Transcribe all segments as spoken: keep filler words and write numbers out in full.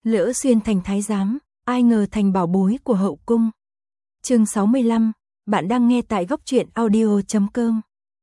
Lỡ xuyên thành thái giám, ai ngờ thành bảo bối của hậu cung. Chương sáu mươi lăm, bạn đang nghe tại góc truyện audio chấm com.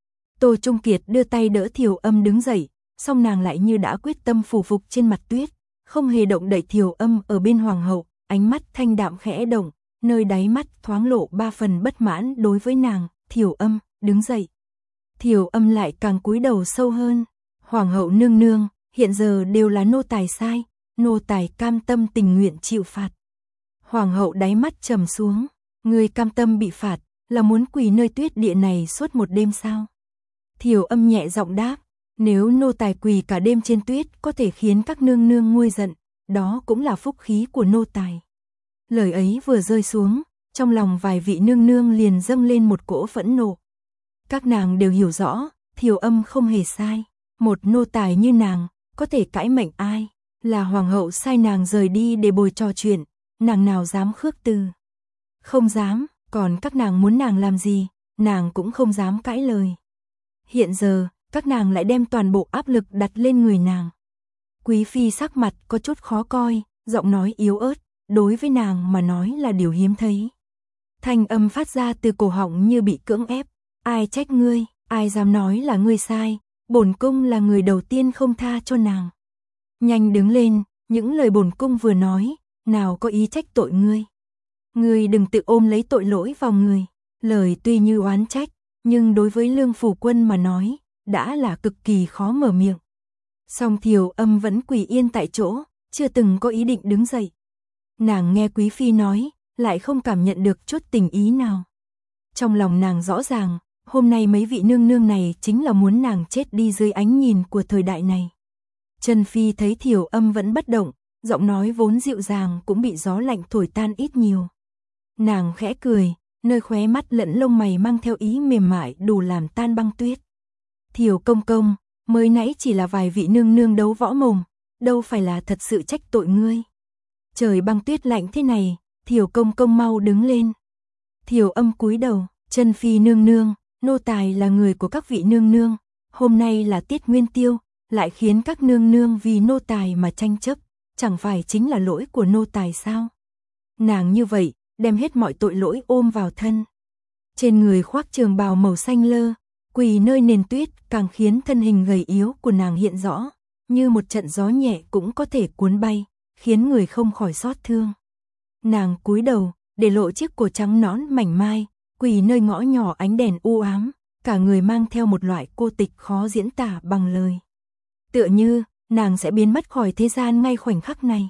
Tô Trung Kiệt đưa tay đỡ Thiều Âm đứng dậy, song nàng lại như đã quyết tâm phủ phục trên mặt tuyết, không hề động đậy Thiều Âm ở bên hoàng hậu, ánh mắt thanh đạm khẽ động, nơi đáy mắt thoáng lộ ba phần bất mãn đối với nàng. Thiều Âm, đứng dậy. Thiều Âm lại càng cúi đầu sâu hơn. Hoàng hậu nương nương, hiện giờ đều là nô tài sai, nô tài cam tâm tình nguyện chịu phạt. Hoàng hậu đáy mắt trầm xuống, người cam tâm bị phạt, là muốn quỳ nơi tuyết địa này suốt một đêm sao? Thiều Âm nhẹ giọng đáp, nếu nô tài quỳ cả đêm trên tuyết có thể khiến các nương nương nguôi giận, đó cũng là phúc khí của nô tài. Lời ấy vừa rơi xuống, trong lòng vài vị nương nương liền dâng lên một cỗ phẫn nộ. Các nàng đều hiểu rõ, Thiều Âm không hề sai, một nô tài như nàng, có thể cãi mệnh ai, là hoàng hậu sai nàng rời đi để bồi trò chuyện, nàng nào dám khước từ. Không dám, còn các nàng muốn nàng làm gì, nàng cũng không dám cãi lời. Hiện giờ, các nàng lại đem toàn bộ áp lực đặt lên người nàng. Quý phi sắc mặt có chút khó coi, giọng nói yếu ớt, đối với nàng mà nói là điều hiếm thấy. Thanh âm phát ra từ cổ họng như bị cưỡng ép, ai trách ngươi, ai dám nói là ngươi sai, bổn cung là người đầu tiên không tha cho nàng. Nhanh đứng lên, những lời bổn cung vừa nói, nào có ý trách tội ngươi. Ngươi đừng tự ôm lấy tội lỗi vào người, lời tuy như oán trách, nhưng đối với Lương Phủ Quân mà nói, đã là cực kỳ khó mở miệng. Song Thiều Âm vẫn quỳ yên tại chỗ, chưa từng có ý định đứng dậy. Nàng nghe quý phi nói, lại không cảm nhận được chút tình ý nào. Trong lòng nàng rõ ràng, hôm nay mấy vị nương nương này chính là muốn nàng chết đi dưới ánh nhìn của thời đại này. Trần Phi thấy Thiều Âm vẫn bất động, giọng nói vốn dịu dàng cũng bị gió lạnh thổi tan ít nhiều. Nàng khẽ cười, nơi khóe mắt lẫn lông mày mang theo ý mềm mại đủ làm tan băng tuyết. Thiều công công, mới nãy chỉ là vài vị nương nương đấu võ mồm, đâu phải là thật sự trách tội ngươi. Trời băng tuyết lạnh thế này, Thiều công công mau đứng lên. Thiều Âm cúi đầu, Trần Phi nương nương, nô tài là người của các vị nương nương, hôm nay là tiết nguyên tiêu, lại khiến các nương nương vì nô tài mà tranh chấp, chẳng phải chính là lỗi của nô tài sao? Nàng như vậy, đem hết mọi tội lỗi ôm vào thân. Trên người khoác trường bào màu xanh lơ, quỳ nơi nền tuyết càng khiến thân hình gầy yếu của nàng hiện rõ, như một trận gió nhẹ cũng có thể cuốn bay, khiến người không khỏi xót thương. Nàng cúi đầu, để lộ chiếc cổ trắng nõn mảnh mai, quỳ nơi ngõ nhỏ ánh đèn u ám, cả người mang theo một loại cô tịch khó diễn tả bằng lời. Tựa như, nàng sẽ biến mất khỏi thế gian ngay khoảnh khắc này.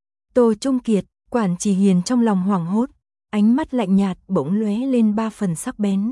Tô Trung Kiệt, quản chỉ hiền trong lòng hoảng hốt, ánh mắt lạnh nhạt bỗng lóe lên ba phần sắc bén.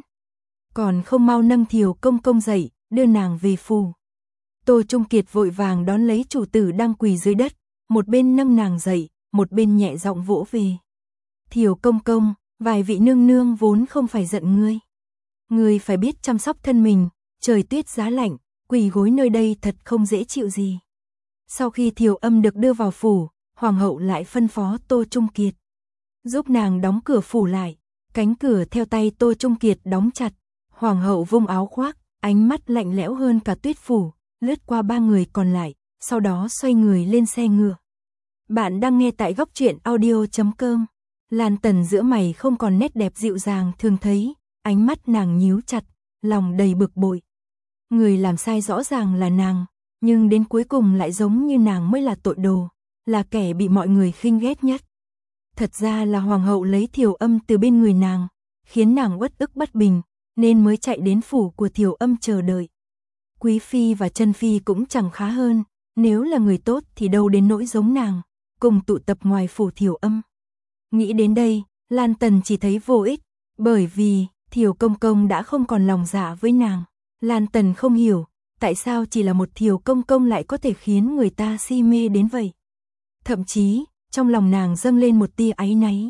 Còn không mau nâng Thiều công công dậy, đưa nàng về phủ. Tô Trung Kiệt vội vàng đón lấy chủ tử đang quỳ dưới đất, một bên nâng nàng dậy, một bên nhẹ giọng vỗ về. Thiều công công, vài vị nương nương vốn không phải giận ngươi. Ngươi phải biết chăm sóc thân mình, trời tuyết giá lạnh, quỳ gối nơi đây thật không dễ chịu gì. Sau khi Thiều Âm được đưa vào phủ, hoàng hậu lại phân phó Tô Trung Kiệt giúp nàng đóng cửa phủ lại, cánh cửa theo tay Tô Trung Kiệt đóng chặt. Hoàng hậu vung áo khoác, ánh mắt lạnh lẽo hơn cả tuyết phủ, lướt qua ba người còn lại, sau đó xoay người lên xe ngựa. Bạn đang nghe tại góc truyện audio chấm com. Lan Tần giữa mày không còn nét đẹp dịu dàng thường thấy, ánh mắt nàng nhíu chặt, lòng đầy bực bội. Người làm sai rõ ràng là nàng, nhưng đến cuối cùng lại giống như nàng mới là tội đồ, là kẻ bị mọi người khinh ghét nhất. Thật ra là hoàng hậu lấy Thiều Âm từ bên người nàng, khiến nàng uất ức bất bình, nên mới chạy đến phủ của Thiều Âm chờ đợi. Quý phi và Trân phi cũng chẳng khá hơn, nếu là người tốt thì đâu đến nỗi giống nàng, cùng tụ tập ngoài phủ Thiều Âm. Nghĩ đến đây, Lan Tần chỉ thấy vô ích, bởi vì Thiều công công đã không còn lòng dạ với nàng. Lan Tần không hiểu, tại sao chỉ là một Thiều công công lại có thể khiến người ta si mê đến vậy. Thậm chí, trong lòng nàng dâng lên một tia áy náy.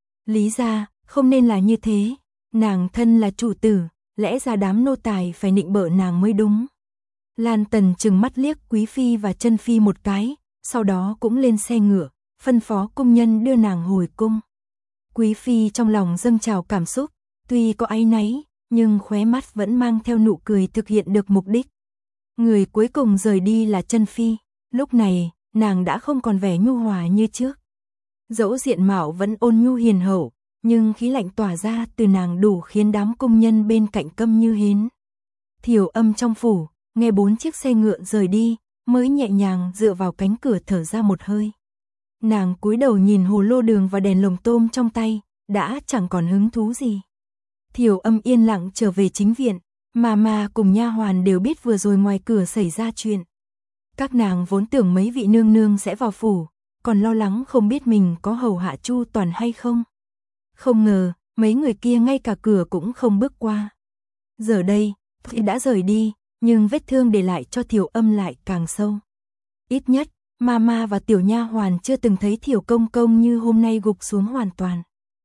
Lý ra, không nên là như thế, nàng thân là chủ tử, lẽ ra đám nô tài phải nịnh bợ nàng mới đúng. Lan Tần trừng mắt liếc Quý phi và Trân phi một cái, sau đó cũng lên xe ngựa, phân phó cung nhân đưa nàng hồi cung. Quý phi trong lòng dâng trào cảm xúc, tuy có áy náy, nhưng khóe mắt vẫn mang theo nụ cười thực hiện được mục đích. Người cuối cùng rời đi là Trân phi, lúc này, nàng đã không còn vẻ nhu hòa như trước. Dẫu diện mạo vẫn ôn nhu hiền hậu, nhưng khí lạnh tỏa ra từ nàng đủ khiến đám công nhân bên cạnh câm như hến. Thiểu Âm trong phủ, nghe bốn chiếc xe ngựa rời đi, mới nhẹ nhàng dựa vào cánh cửa thở ra một hơi. Nàng cúi đầu nhìn hồ lô đường và đèn lồng tôm trong tay, đã chẳng còn hứng thú gì. Thiểu Âm yên lặng trở về chính viện, mà mà cùng nha hoàn đều biết vừa rồi ngoài cửa xảy ra chuyện. Các nàng vốn tưởng mấy vị nương nương sẽ vào phủ, còn lo lắng không biết mình có hầu hạ chu toàn hay không. Không ngờ, mấy người kia ngay cả cửa cũng không bước qua. Giờ đây, thì đã rời đi, nhưng vết thương để lại cho Thiểu Âm lại càng sâu. Ít nhất, Mama và tiểu nha hoàn chưa từng thấy Thiểu Công Công như hôm nay gục xuống hoàn toàn.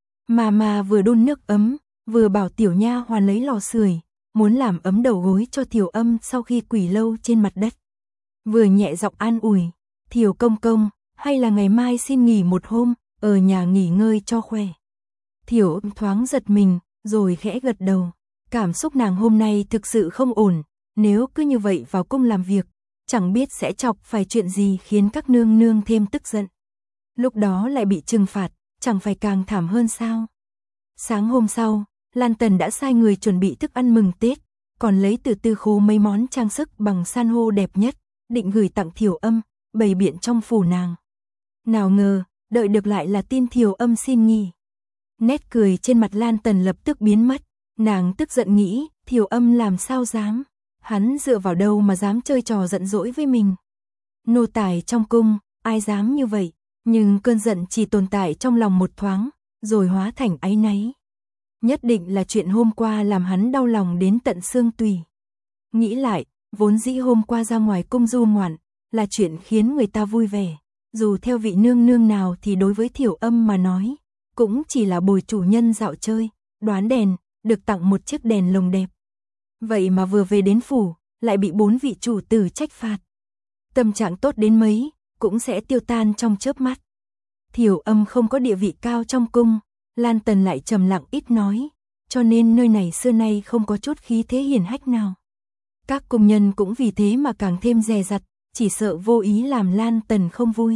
Mama vừa đun nước ấm, vừa bảo tiểu nha hoàn lấy lò sưởi, muốn làm ấm đầu gối cho Thiểu Âm sau khi quỳ lâu trên mặt đất. Vừa nhẹ giọng an ủi, Thiểu Công Công, hay là ngày mai xin nghỉ một hôm, ở nhà nghỉ ngơi cho khỏe. Thiểu Âm thoáng giật mình, rồi khẽ gật đầu. Cảm xúc nàng hôm nay thực sự không ổn, nếu cứ như vậy vào cung làm việc, chẳng biết sẽ chọc phải chuyện gì khiến các nương nương thêm tức giận. Lúc đó lại bị trừng phạt, chẳng phải càng thảm hơn sao. Sáng hôm sau, Lan Tần đã sai người chuẩn bị thức ăn mừng Tết, còn lấy từ tư khố mấy món trang sức bằng san hô đẹp nhất, định gửi tặng Thiểu Âm, bày biện trong phủ nàng. Nào ngờ, đợi được lại là tin Thiểu Âm xin nghỉ. Nét cười trên mặt Lan Tần lập tức biến mất, nàng tức giận nghĩ, Thiểu Âm làm sao dám, hắn dựa vào đâu mà dám chơi trò giận dỗi với mình. Nô tài trong cung, ai dám như vậy, nhưng cơn giận chỉ tồn tại trong lòng một thoáng, rồi hóa thành áy náy. Nhất định là chuyện hôm qua làm hắn đau lòng đến tận xương tủy. Nghĩ lại, vốn dĩ hôm qua ra ngoài cung du ngoạn, là chuyện khiến người ta vui vẻ, dù theo vị nương nương nào thì đối với Thiểu Âm mà nói, cũng chỉ là bồi chủ nhân dạo chơi, đoán đèn, được tặng một chiếc đèn lồng đẹp. Vậy mà vừa về đến phủ, lại bị bốn vị chủ tử trách phạt. Tâm trạng tốt đến mấy, cũng sẽ tiêu tan trong chớp mắt. Thiểu Âm không có địa vị cao trong cung, Lan Tần lại trầm lặng ít nói, cho nên nơi này xưa nay không có chút khí thế hiển hách nào. Các công nhân cũng vì thế mà càng thêm dè dặt, chỉ sợ vô ý làm Lan Tần không vui.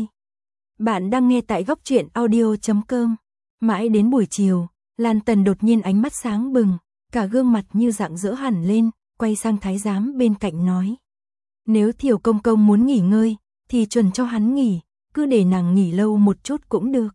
Bạn đang nghe tại góc truyện audio chấm com. Mãi đến buổi chiều, Lan Tần đột nhiên ánh mắt sáng bừng, cả gương mặt như rạng rỡ hẳn lên, quay sang thái giám bên cạnh nói. Nếu Thiểu Công Công muốn nghỉ ngơi, thì chuẩn cho hắn nghỉ, cứ để nàng nghỉ lâu một chút cũng được.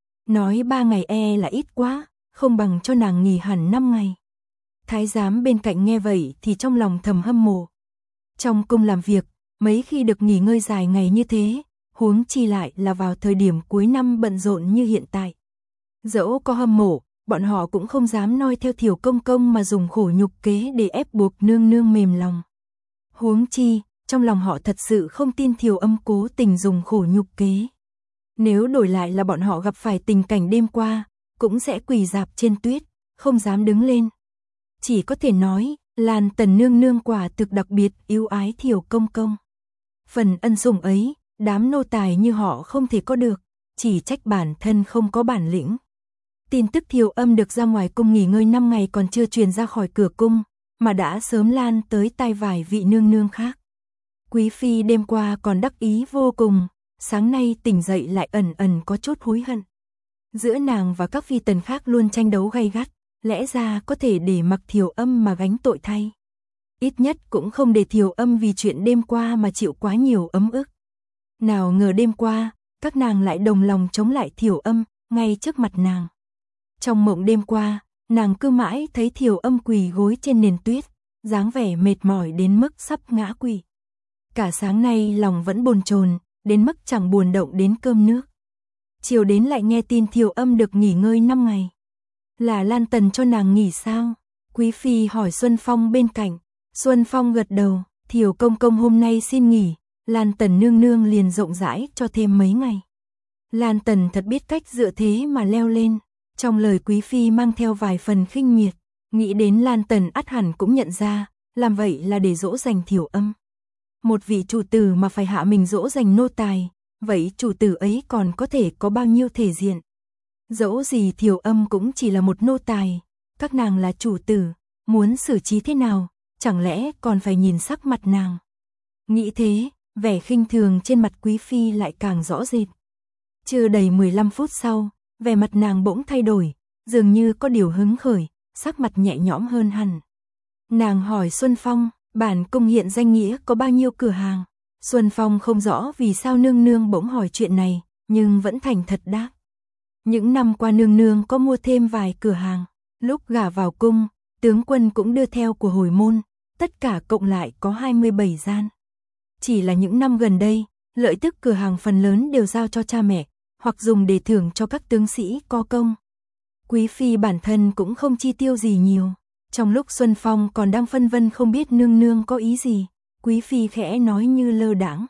Nói ba ngày e là ít quá, không bằng cho nàng nghỉ hẳn năm ngày. Thái giám bên cạnh nghe vậy thì trong lòng thầm hâm mộ. Trong cung làm việc, mấy khi được nghỉ ngơi dài ngày như thế, huống chi lại là vào thời điểm cuối năm bận rộn như hiện tại. Dẫu có hâm mộ, bọn họ cũng không dám noi theo Thiểu Công Công mà dùng khổ nhục kế để ép buộc nương nương mềm lòng. Huống chi, trong lòng họ thật sự không tin Thiểu Âm cố tình dùng khổ nhục kế. Nếu đổi lại là bọn họ gặp phải tình cảnh đêm qua, cũng sẽ quỳ rạp trên tuyết, không dám đứng lên. Chỉ có thể nói, Lan Tần nương nương quả thực đặc biệt yêu ái Thiểu Công Công. Phần ân sủng ấy, đám nô tài như họ không thể có được, chỉ trách bản thân không có bản lĩnh. Tin tức Thiểu Âm được ra ngoài cung nghỉ ngơi năm ngày còn chưa truyền ra khỏi cửa cung, mà đã sớm lan tới tai vài vị nương nương khác. Quý phi đêm qua còn đắc ý vô cùng, sáng nay tỉnh dậy lại ẩn ẩn có chút hối hận. Giữa nàng và các phi tần khác luôn tranh đấu gay gắt, lẽ ra có thể để mặc Thiểu Âm mà gánh tội thay. Ít nhất cũng không để Thiểu Âm vì chuyện đêm qua mà chịu quá nhiều ấm ức. Nào ngờ đêm qua, các nàng lại đồng lòng chống lại Thiểu Âm, ngay trước mặt nàng. Trong mộng đêm qua, nàng cứ mãi thấy Thiểu Âm quỳ gối trên nền tuyết, dáng vẻ mệt mỏi đến mức sắp ngã quỵ. Cả sáng nay lòng vẫn bồn chồn, đến mức chẳng buồn động đến cơm nước. Chiều đến lại nghe tin Thiểu Âm được nghỉ ngơi năm ngày. Là Lan Tần cho nàng nghỉ sao? Quý phi hỏi Xuân Phong bên cạnh. Xuân Phong gật đầu, Thiểu Công Công hôm nay xin nghỉ, Lan Tần nương nương liền rộng rãi cho thêm mấy ngày. Lan Tần thật biết cách dựa thế mà leo lên, trong lời quý phi mang theo vài phần khinh miệt, nghĩ đến Lan Tần ắt hẳn cũng nhận ra, làm vậy là để dỗ dành Thiểu Âm. Một vị chủ tử mà phải hạ mình dỗ dành nô tài, vậy chủ tử ấy còn có thể có bao nhiêu thể diện? Dẫu gì Thiểu Âm cũng chỉ là một nô tài, các nàng là chủ tử, muốn xử trí thế nào, chẳng lẽ còn phải nhìn sắc mặt nàng. Nghĩ thế, vẻ khinh thường trên mặt Quý phi lại càng rõ rệt. Chưa đầy mười lăm phút sau, vẻ mặt nàng bỗng thay đổi, dường như có điều hứng khởi, sắc mặt nhẹ nhõm hơn hẳn. Nàng hỏi Xuân Phong, bản cung hiện danh nghĩa có bao nhiêu cửa hàng? Xuân Phong không rõ vì sao nương nương bỗng hỏi chuyện này, nhưng vẫn thành thật đáp. Những năm qua nương nương có mua thêm vài cửa hàng, lúc gả vào cung, tướng quân cũng đưa theo của hồi môn, tất cả cộng lại có hai mươi bảy gian. Chỉ là những năm gần đây, lợi tức cửa hàng phần lớn đều giao cho cha mẹ, hoặc dùng để thưởng cho các tướng sĩ có công. Quý phi bản thân cũng không chi tiêu gì nhiều. Trong lúc Xuân Phong còn đang phân vân không biết nương nương có ý gì, Quý phi khẽ nói như lơ đãng.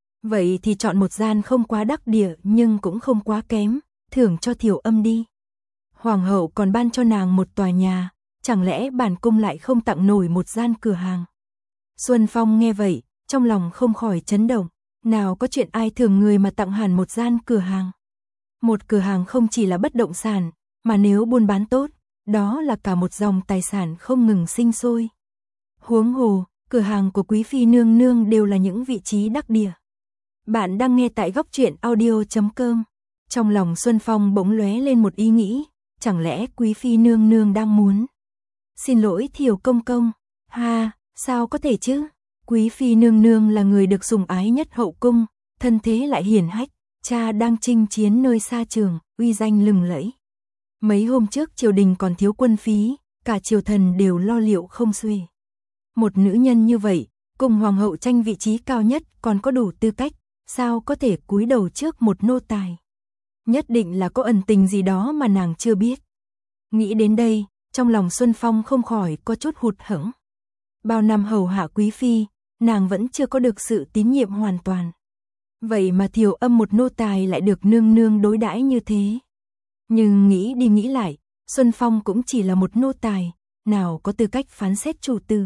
Vậy thì chọn một gian không quá đắc địa nhưng cũng không quá kém, thưởng cho Thiểu Âm đi. Hoàng hậu còn ban cho nàng một tòa nhà, chẳng lẽ bản cung lại không tặng nổi một gian cửa hàng? Xuân Phong nghe vậy, trong lòng không khỏi chấn động, nào có chuyện ai thưởng người mà tặng hẳn một gian cửa hàng. Một cửa hàng không chỉ là bất động sản, mà nếu buôn bán tốt, đó là cả một dòng tài sản không ngừng sinh sôi. Huống hồ, cửa hàng của Quý phi nương nương đều là những vị trí đắc địa. Bạn đang nghe tại góc truyện audio chấm com. Trong lòng Xuân Phong bỗng lóe lên một ý nghĩ, chẳng lẽ Quý phi nương nương đang muốn? Xin lỗi Thiểu công công. Ha, sao có thể chứ? Quý phi nương nương là người được sủng ái nhất hậu cung, thân thế lại hiển hách, cha đang chinh chiến nơi xa trường, uy danh lừng lẫy. Mấy hôm trước triều đình còn thiếu quân phí, cả triều thần đều lo liệu không xuể. Một nữ nhân như vậy, cùng hoàng hậu tranh vị trí cao nhất còn có đủ tư cách, sao có thể cúi đầu trước một nô tài? Nhất định là có ẩn tình gì đó mà nàng chưa biết. Nghĩ đến đây, trong lòng Xuân Phong không khỏi có chút hụt hẫng. Bao năm hầu hạ Quý phi, nàng vẫn chưa có được sự tín nhiệm hoàn toàn. Vậy mà Thiểu Âm một nô tài lại được nương nương đối đãi như thế. Nhưng nghĩ đi nghĩ lại, Xuân Phong cũng chỉ là một nô tài, nào có tư cách phán xét chủ tử.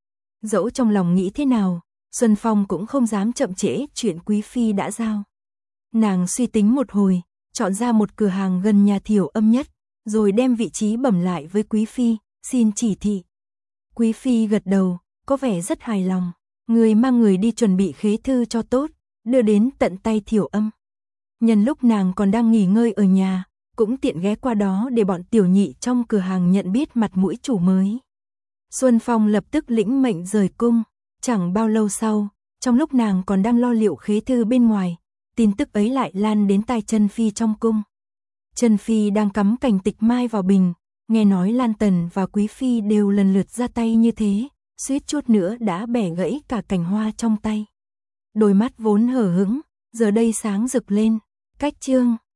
Dẫu trong lòng nghĩ thế nào, Xuân Phong cũng không dám chậm trễ chuyện Quý phi đã giao. Nàng suy tính một hồi, chọn ra một cửa hàng gần nhà Thiểu Âm nhất, rồi đem vị trí bẩm lại với Quý phi, xin chỉ thị. Quý phi gật đầu, có vẻ rất hài lòng, người mang người đi chuẩn bị khế thư cho tốt, đưa đến tận tay Thiểu Âm. Nhân lúc nàng còn đang nghỉ ngơi ở nhà, cũng tiện ghé qua đó để bọn tiểu nhị trong cửa hàng nhận biết mặt mũi chủ mới. Xuân Phong lập tức lĩnh mệnh rời cung, chẳng bao lâu sau, trong lúc nàng còn đang lo liệu khế thư bên ngoài, tin tức ấy lại lan đến tai Chân phi trong cung. Chân phi đang cắm cành tịch mai vào bình, nghe nói Lan Tần và Quý phi đều lần lượt ra tay như thế, suýt chút nữa đã bẻ gãy cả cành hoa trong tay. Đôi mắt vốn hờ hững, giờ đây sáng rực lên. Cách chương